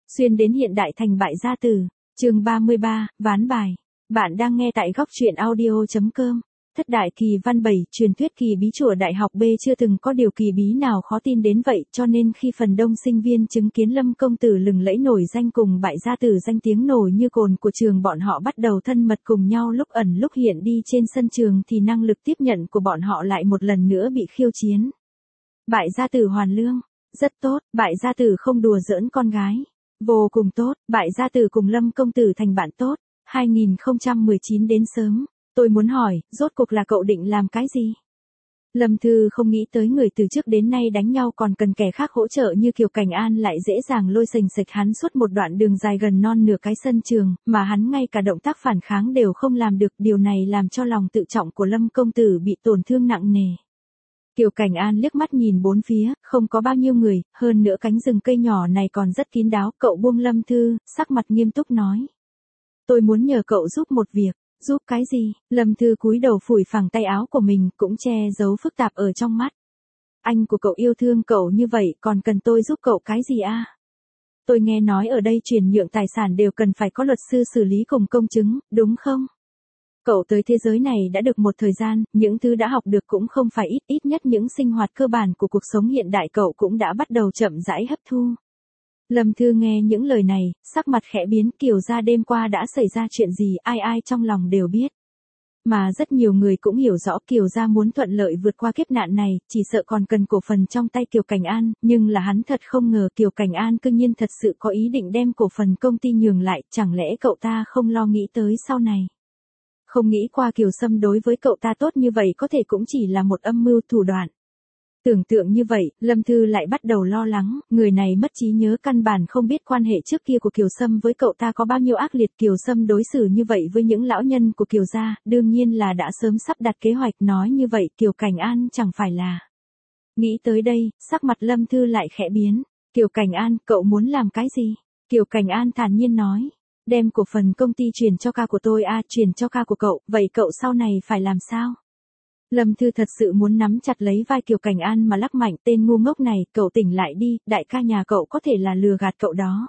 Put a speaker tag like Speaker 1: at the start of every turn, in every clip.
Speaker 1: Xuyên đến hiện đại thành bại gia tử, chương 33, ván bài. Bạn đang nghe tại góc truyện audio.com. Thất đại kỳ văn 7, truyền thuyết kỳ bí chùa đại học B chưa từng có điều kỳ bí nào khó tin đến vậy, cho nên khi phần đông sinh viên chứng kiến Lâm công tử lừng lẫy nổi danh cùng bại gia tử danh tiếng nổi như cồn của trường, bọn họ bắt đầu thân mật cùng nhau lúc ẩn lúc hiện đi trên sân trường, thì năng lực tiếp nhận của bọn họ lại một lần nữa bị khiêu chiến. Bại gia tử hoàn lương, rất tốt, bại gia tử không đùa giỡn con gái. Vô cùng tốt, bại gia tử cùng Lâm công tử thành bạn tốt. 2019 đến sớm, tôi muốn hỏi, rốt cuộc là cậu định làm cái gì? Lâm Thư không nghĩ tới người từ trước đến nay đánh nhau còn cần kẻ khác hỗ trợ như Kiều Cảnh An lại dễ dàng lôi sềnh sạch hắn suốt một đoạn đường dài gần non nửa cái sân trường, mà hắn ngay cả động tác phản kháng đều không làm được. Điều này làm cho lòng tự trọng của Lâm công tử bị tổn thương nặng nề. Kiều Cảnh An liếc mắt nhìn bốn phía, không có bao nhiêu người, hơn nữa cánh rừng cây nhỏ này còn rất kín đáo. Cậu buông Lâm Thư, sắc mặt nghiêm túc nói. Tôi muốn nhờ cậu giúp một việc. Giúp cái gì? Lâm Thư cúi đầu phủi phẳng tay áo của mình, cũng che giấu phức tạp ở trong mắt. Anh của cậu yêu thương cậu như vậy, còn cần tôi giúp cậu cái gì à? Tôi nghe nói ở đây chuyển nhượng tài sản đều cần phải có luật sư xử lý cùng công chứng, đúng không? Cậu tới thế giới này đã được một thời gian, những thứ đã học được cũng không phải ít nhất những sinh hoạt cơ bản của cuộc sống hiện đại cậu cũng đã bắt đầu chậm rãi hấp thu. Lâm Thư nghe những lời này, sắc mặt khẽ biến. Kiều gia đêm qua đã xảy ra chuyện gì, ai trong lòng đều biết. Mà rất nhiều người cũng hiểu rõ Kiều gia muốn thuận lợi vượt qua kiếp nạn này, chỉ sợ còn cần cổ phần trong tay Kiều Cảnh An, nhưng là hắn thật không ngờ Kiều Cảnh An cư nhiên thật sự có ý định đem cổ phần công ty nhường lại, chẳng lẽ cậu ta không lo nghĩ tới sau này. Không nghĩ qua Kiều Sâm đối với cậu ta tốt như vậy có thể cũng chỉ là một âm mưu thủ đoạn. Tưởng tượng như vậy, Lâm Thư lại bắt đầu lo lắng, người này mất trí nhớ, căn bản không biết quan hệ trước kia của Kiều Sâm với cậu ta có bao nhiêu ác liệt. Kiều Sâm đối xử như vậy với những lão nhân của Kiều gia, đương nhiên là đã sớm sắp đặt kế hoạch. Nói như vậy Kiều Cảnh An chẳng phải là... Nghĩ tới đây, sắc mặt Lâm Thư lại khẽ biến. Kiều Cảnh An, cậu muốn làm cái gì? Kiều Cảnh An thản nhiên nói. Đem cổ phần công ty chuyển cho ca của tôi à? Chuyển cho ca của cậu, vậy cậu sau này phải làm sao? Lâm Thư thật sự muốn nắm chặt lấy vai Kiều Cảnh An mà lắc mạnh. Tên ngu ngốc này, cậu tỉnh lại đi, đại ca nhà cậu có thể là lừa gạt cậu đó.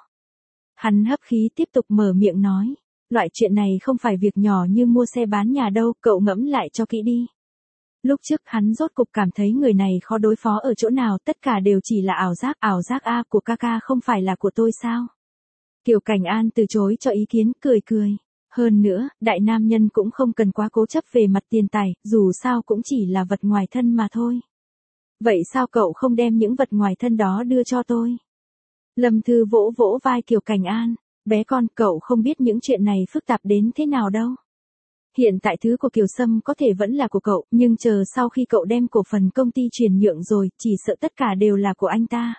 Speaker 1: Hắn hấp khí tiếp tục mở miệng nói. Loại chuyện này không phải việc nhỏ như mua xe bán nhà đâu, cậu ngẫm lại cho kỹ đi. Lúc trước hắn rốt cục cảm thấy người này khó đối phó ở chỗ nào, tất cả đều chỉ là ảo giác a, của ca không phải là của tôi sao? Kiều Cảnh An từ chối cho ý kiến, cười. Hơn nữa, đại nam nhân cũng không cần quá cố chấp về mặt tiền tài, dù sao cũng chỉ là vật ngoài thân mà thôi. Vậy sao cậu không đem những vật ngoài thân đó đưa cho tôi? Lâm Thư vỗ vỗ vai Kiều Cảnh An. Bé con, cậu không biết những chuyện này phức tạp đến thế nào đâu. Hiện tại thứ của Kiều Sâm có thể vẫn là của cậu, nhưng chờ sau khi cậu đem cổ phần công ty chuyển nhượng rồi, chỉ sợ tất cả đều là của anh ta.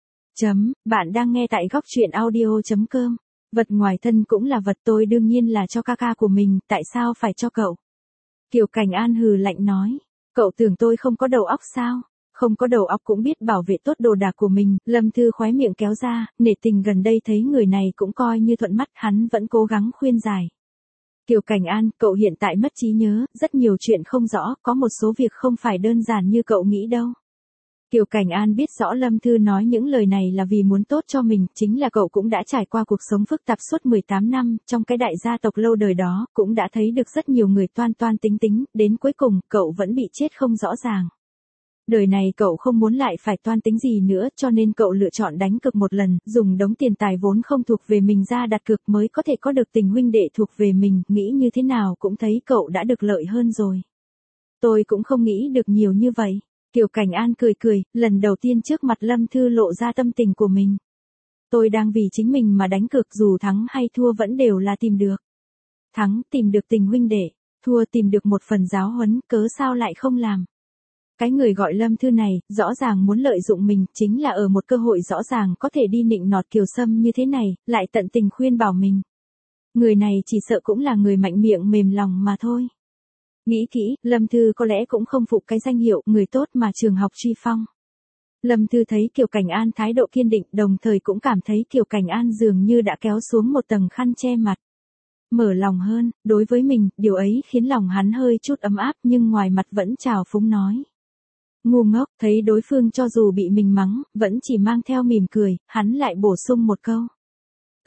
Speaker 1: Bạn đang nghe tại góc truyện audio.com. Vật ngoài thân cũng là vật, tôi đương nhiên là cho ca của mình, tại sao phải cho cậu? Kiều Cảnh An hừ lạnh nói. Cậu tưởng tôi không có đầu óc sao? Không có đầu óc cũng biết bảo vệ tốt đồ đạc của mình. Lâm Thư khóe miệng kéo ra, nể tình gần đây thấy người này cũng coi như thuận mắt, hắn vẫn cố gắng khuyên giải. Kiều Cảnh An, cậu hiện tại mất trí nhớ, rất nhiều chuyện không rõ, có một số việc không phải đơn giản như cậu nghĩ đâu. Kiều Cảnh An biết rõ Lâm Thư nói những lời này là vì muốn tốt cho mình, chính là cậu cũng đã trải qua cuộc sống phức tạp suốt 18 năm, trong cái đại gia tộc lâu đời đó, cũng đã thấy được rất nhiều người toan tính, đến cuối cùng, cậu vẫn bị chết không rõ ràng. Đời này cậu không muốn lại phải toan tính gì nữa, cho nên cậu lựa chọn đánh cược một lần, dùng đống tiền tài vốn không thuộc về mình ra đặt cược mới có thể có được tình huynh đệ thuộc về mình, nghĩ như thế nào cũng thấy cậu đã được lợi hơn rồi. Tôi cũng không nghĩ được nhiều như vậy. Kiều Cảnh An cười, lần đầu tiên trước mặt Lâm Thư lộ ra tâm tình của mình. Tôi đang vì chính mình mà đánh cược, dù thắng hay thua vẫn đều là tìm được. Thắng, tìm được tình huynh đệ, thua tìm được một phần giáo huấn, cớ sao lại không làm. Cái người gọi Lâm Thư này, rõ ràng muốn lợi dụng mình, chính là ở một cơ hội rõ ràng có thể đi nịnh nọt Kiều Sâm như thế này, lại tận tình khuyên bảo mình. Người này chỉ sợ cũng là người mạnh miệng mềm lòng mà thôi. Nghĩ kỹ, Lâm Thư có lẽ cũng không phục cái danh hiệu người tốt mà trường học truy phong. Lâm Thư thấy Kiều Cảnh An thái độ kiên định, đồng thời cũng cảm thấy Kiều Cảnh An dường như đã kéo xuống một tầng khăn che mặt. Mở lòng hơn, đối với mình, điều ấy khiến lòng hắn hơi chút ấm áp, nhưng ngoài mặt vẫn trào phúng nói. Ngu ngốc, thấy đối phương cho dù bị mình mắng, vẫn chỉ mang theo mỉm cười, hắn lại bổ sung một câu.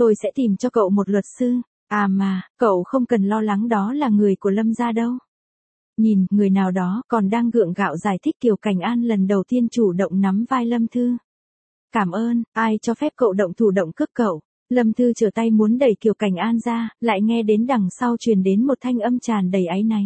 Speaker 1: tôi sẽ tìm cho cậu một luật sư. À mà, cậu không cần lo lắng, đó là người của Lâm gia đâu. Nhìn, người nào đó còn đang gượng gạo giải thích. Kiều Cảnh An lần đầu tiên chủ động nắm vai Lâm Thư. Cảm ơn, ai cho phép cậu động thủ động cước cậu. Lâm Thư trở tay muốn đẩy Kiều Cảnh An ra, lại nghe đến đằng sau truyền đến một thanh âm tràn đầy áy náy.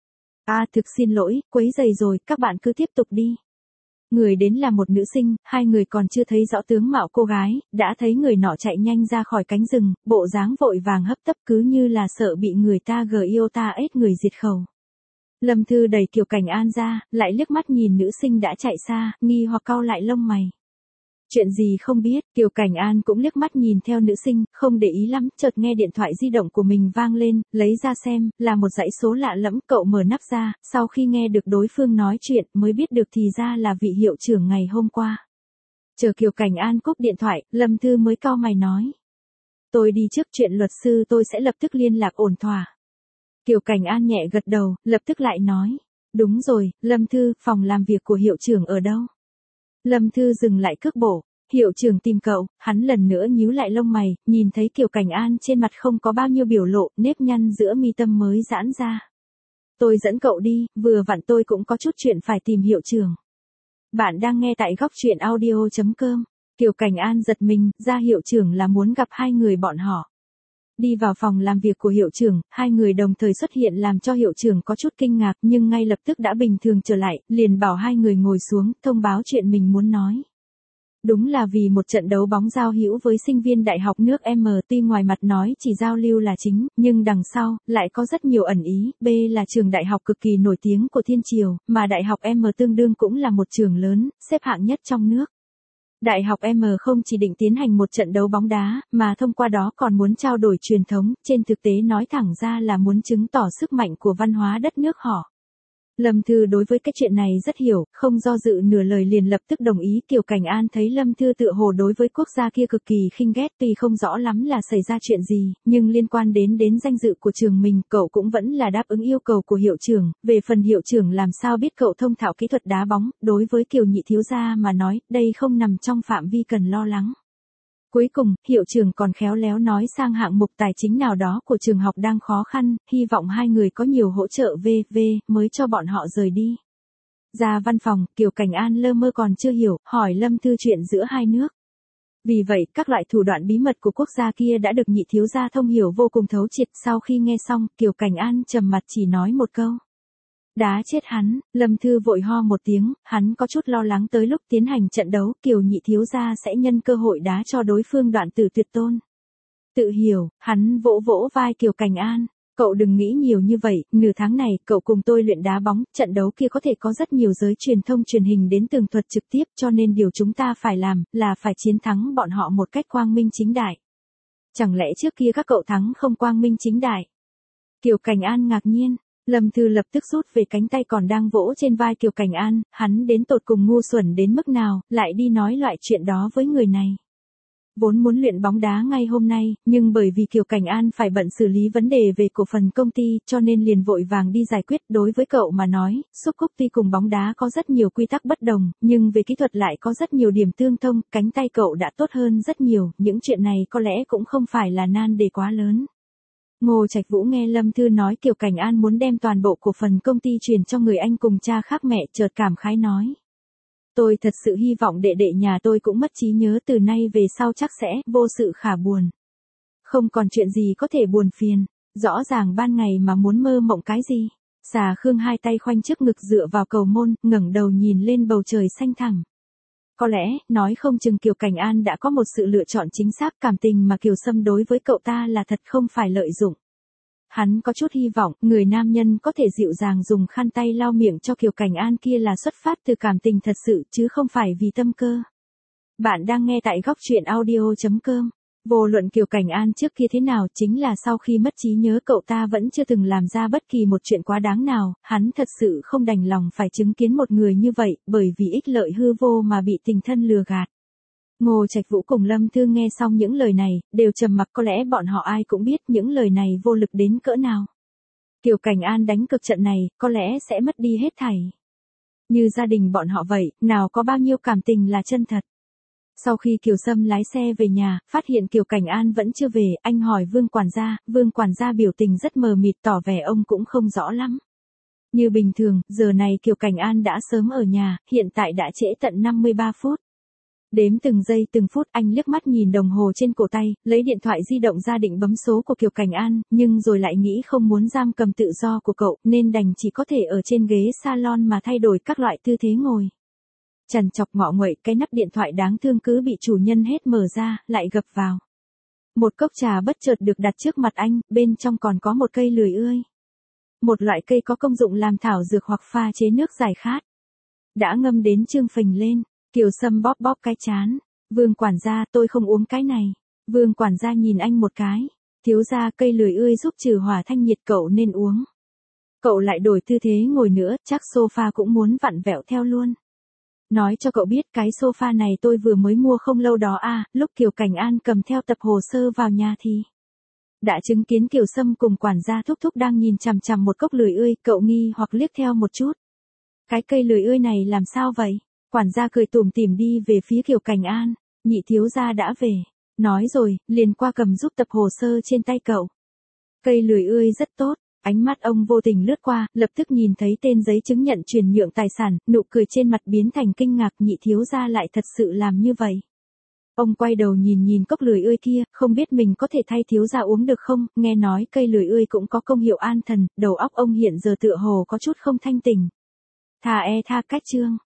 Speaker 1: Thực xin lỗi, quấy rầy rồi, các bạn cứ tiếp tục đi. Người đến là một nữ sinh, hai người còn chưa thấy rõ tướng mạo cô gái, đã thấy người nọ chạy nhanh ra khỏi cánh rừng, bộ dáng vội vàng hấp tấp cứ như là sợ bị người ta ết người diệt khẩu. Lâm Thư đẩy Kiều Cảnh An ra, lại liếc mắt nhìn nữ sinh đã chạy xa, nghi hoặc cau lại lông mày. Chuyện gì không biết, Kiều Cảnh An cũng liếc mắt nhìn theo nữ sinh, không để ý lắm, chợt nghe điện thoại di động của mình vang lên, lấy ra xem, là một dãy số lạ lẫm. Cậu mở nắp ra, sau khi nghe được đối phương nói chuyện, mới biết được thì ra là vị hiệu trưởng ngày hôm qua. Chờ Kiều Cảnh An cúp điện thoại, Lâm Thư mới cau mày nói. Tôi đi trước, chuyện luật sư tôi sẽ lập tức liên lạc ổn thỏa. Kiều Cảnh An nhẹ gật đầu, lập tức lại nói. Đúng rồi, Lâm Thư, phòng làm việc của hiệu trưởng ở đâu? Lâm Thư dừng lại cước bộ. Hiệu trưởng tìm cậu. Hắn lần nữa nhíu lại lông mày, nhìn thấy Kiều Cảnh An trên mặt không có bao nhiêu biểu lộ, nếp nhăn giữa mi tâm mới giãn ra. Tôi dẫn cậu đi, vừa vặn tôi cũng có chút chuyện phải tìm hiệu trưởng. Bạn đang nghe tại góc truyện audio.com. Kiều Cảnh An giật mình, ra hiệu trưởng là muốn gặp hai người bọn họ. Đi vào phòng làm việc của hiệu trưởng, hai người đồng thời xuất hiện làm cho hiệu trưởng có chút kinh ngạc, nhưng ngay lập tức đã bình thường trở lại, liền bảo hai người ngồi xuống, thông báo chuyện mình muốn nói. Đúng là vì một trận đấu bóng giao hữu với sinh viên đại học nước M, tuy ngoài mặt nói chỉ giao lưu là chính, nhưng đằng sau, lại có rất nhiều ẩn ý. B là trường đại học cực kỳ nổi tiếng của Thiên Triều, mà đại học M tương đương cũng là một trường lớn, xếp hạng nhất trong nước. Đại học M không chỉ định tiến hành một trận đấu bóng đá, mà thông qua đó còn muốn trao đổi truyền thống, trên thực tế nói thẳng ra là muốn chứng tỏ sức mạnh của văn hóa đất nước họ. Lâm Thư đối với cái chuyện này rất hiểu, không do dự nửa lời liền lập tức đồng ý. Kiều Cảnh An thấy Lâm Thư tựa hồ đối với quốc gia kia cực kỳ khinh ghét, tuy không rõ lắm là xảy ra chuyện gì, nhưng liên quan đến danh dự của trường mình, cậu cũng vẫn là đáp ứng yêu cầu của hiệu trưởng. Về phần hiệu trưởng làm sao biết cậu thông thạo kỹ thuật đá bóng, đối với Kiều nhị thiếu gia mà nói, đây không nằm trong phạm vi cần lo lắng. Cuối cùng, hiệu trưởng còn khéo léo nói sang hạng mục tài chính nào đó của trường học đang khó khăn, hy vọng hai người có nhiều hỗ trợ mới cho bọn họ rời đi. Ra văn phòng, Kiều Cảnh An lơ mơ còn chưa hiểu, hỏi Lâm Thư chuyện giữa hai nước. Vì vậy, các loại thủ đoạn bí mật của quốc gia kia đã được nhị thiếu gia thông hiểu vô cùng thấu triệt. Sau khi nghe xong, Kiều Cảnh An trầm mặt chỉ nói một câu. Đá chết hắn. Lâm Thư vội ho một tiếng, hắn có chút lo lắng tới lúc tiến hành trận đấu, Kiều nhị thiếu gia sẽ nhân cơ hội đá cho đối phương đoạn tử tuyệt tôn. Tự hiểu, hắn vỗ vỗ vai Kiều Cảnh An. Cậu đừng nghĩ nhiều như vậy, nửa tháng này, cậu cùng tôi luyện đá bóng, trận đấu kia có thể có rất nhiều giới truyền thông truyền hình đến tường thuật trực tiếp, cho nên điều chúng ta phải làm, là phải chiến thắng bọn họ một cách quang minh chính đại. Chẳng lẽ trước kia các cậu thắng không quang minh chính đại? Kiều Cảnh An ngạc nhiên. Lâm Thư lập tức rút về cánh tay còn đang vỗ trên vai Kiều Cảnh An, hắn đến tột cùng ngu xuẩn đến mức nào, lại đi nói loại chuyện đó với người này. Vốn muốn luyện bóng đá ngay hôm nay, nhưng bởi vì Kiều Cảnh An phải bận xử lý vấn đề về cổ phần công ty, cho nên liền vội vàng đi giải quyết. Đối với cậu mà nói, xúc cúc tuy cùng bóng đá có rất nhiều quy tắc bất đồng, nhưng về kỹ thuật lại có rất nhiều điểm tương thông, cánh tay cậu đã tốt hơn rất nhiều, những chuyện này có lẽ cũng không phải là nan đề quá lớn. Ngô Trạch Vũ nghe Lâm Thư nói Kiều Cảnh An muốn đem toàn bộ cổ phần công ty truyền cho người anh cùng cha khác mẹ, chợt cảm khái nói. Tôi thật sự hy vọng đệ đệ nhà tôi cũng mất trí nhớ, từ nay về sau chắc sẽ vô sự khả buồn. Không còn chuyện gì có thể buồn phiền, rõ ràng ban ngày mà muốn mơ mộng cái gì. Xà Khương hai tay khoanh trước ngực dựa vào cầu môn, ngẩng đầu nhìn lên bầu trời xanh thẳm. Có lẽ, nói không chừng Kiều Cảnh An đã có một sự lựa chọn chính xác, cảm tình mà Kiều Sâm đối với cậu ta là thật không phải lợi dụng. Hắn có chút hy vọng, người nam nhân có thể dịu dàng dùng khăn tay lau miệng cho Kiều Cảnh An kia là xuất phát từ cảm tình thật sự, chứ không phải vì tâm cơ. Bạn đang nghe tại góc truyện audio.com. Vô luận Kiều Cảnh An trước kia thế nào, chính là sau khi mất trí nhớ cậu ta vẫn chưa từng làm ra bất kỳ một chuyện quá đáng nào, hắn thật sự không đành lòng phải chứng kiến một người như vậy, bởi vì ích lợi hư vô mà bị tình thân lừa gạt. Ngô Trạch Vũ cùng Lâm Thư nghe xong những lời này, đều trầm mặc, có lẽ bọn họ ai cũng biết những lời này vô lực đến cỡ nào. Kiều Cảnh An đánh cực trận này, có lẽ sẽ mất đi hết thảy. Như gia đình bọn họ vậy, nào có bao nhiêu cảm tình là chân thật. Sau khi Kiều Sâm lái xe về nhà, phát hiện Kiều Cảnh An vẫn chưa về, anh hỏi Vương quản gia biểu tình rất mờ mịt tỏ vẻ ông cũng không rõ lắm. Như bình thường, giờ này Kiều Cảnh An đã sớm ở nhà, hiện tại đã trễ tận 53 phút. Đếm từng giây từng phút, anh liếc mắt nhìn đồng hồ trên cổ tay, lấy điện thoại di động ra định bấm số của Kiều Cảnh An, nhưng rồi lại nghĩ không muốn giam cầm tự do của cậu, nên đành chỉ có thể ở trên ghế salon mà thay đổi các loại tư thế ngồi. Trằn trọc ngọ nguậy, cái nắp điện thoại đáng thương cứ bị chủ nhân hết mở ra, lại gập vào. Một cốc trà bất chợt được đặt trước mặt anh, bên trong còn có một cây lười ươi. Một loại cây có công dụng làm thảo dược hoặc pha chế nước giải khát. Đã ngâm đến trương phình lên, Kiều Sâm bóp bóp cái trán. Vương quản gia, tôi không uống cái này. Vương quản gia nhìn anh một cái. Thiếu gia, cây lười ươi giúp trừ hỏa thanh nhiệt, cậu nên uống. Cậu lại đổi tư thế ngồi nữa, chắc sofa cũng muốn vặn vẹo theo luôn. Nói cho cậu biết cái sofa này tôi vừa mới mua không lâu đó à, lúc Kiều Cảnh An cầm theo tập hồ sơ vào nhà thì đã chứng kiến Kiều Sâm cùng quản gia thúc thúc đang nhìn chằm chằm một cốc lười ươi, cậu nghi hoặc liếc theo một chút. Cái cây lười ươi này làm sao vậy? Quản gia cười tủm tỉm đi về phía Kiều Cảnh An, nhị thiếu gia đã về. Nói rồi, liền qua cầm giúp tập hồ sơ trên tay cậu. Cây lười ươi rất tốt. Ánh mắt ông vô tình lướt qua, lập tức nhìn thấy tên giấy chứng nhận chuyển nhượng tài sản, nụ cười trên mặt biến thành kinh ngạc, nhị thiếu gia lại thật sự làm như vậy. Ông quay đầu nhìn cốc lười ươi kia, không biết mình có thể thay thiếu gia uống được không, nghe nói cây lười ươi cũng có công hiệu an thần, đầu óc ông hiện giờ tựa hồ có chút không thanh tỉnh. Tha cách chương.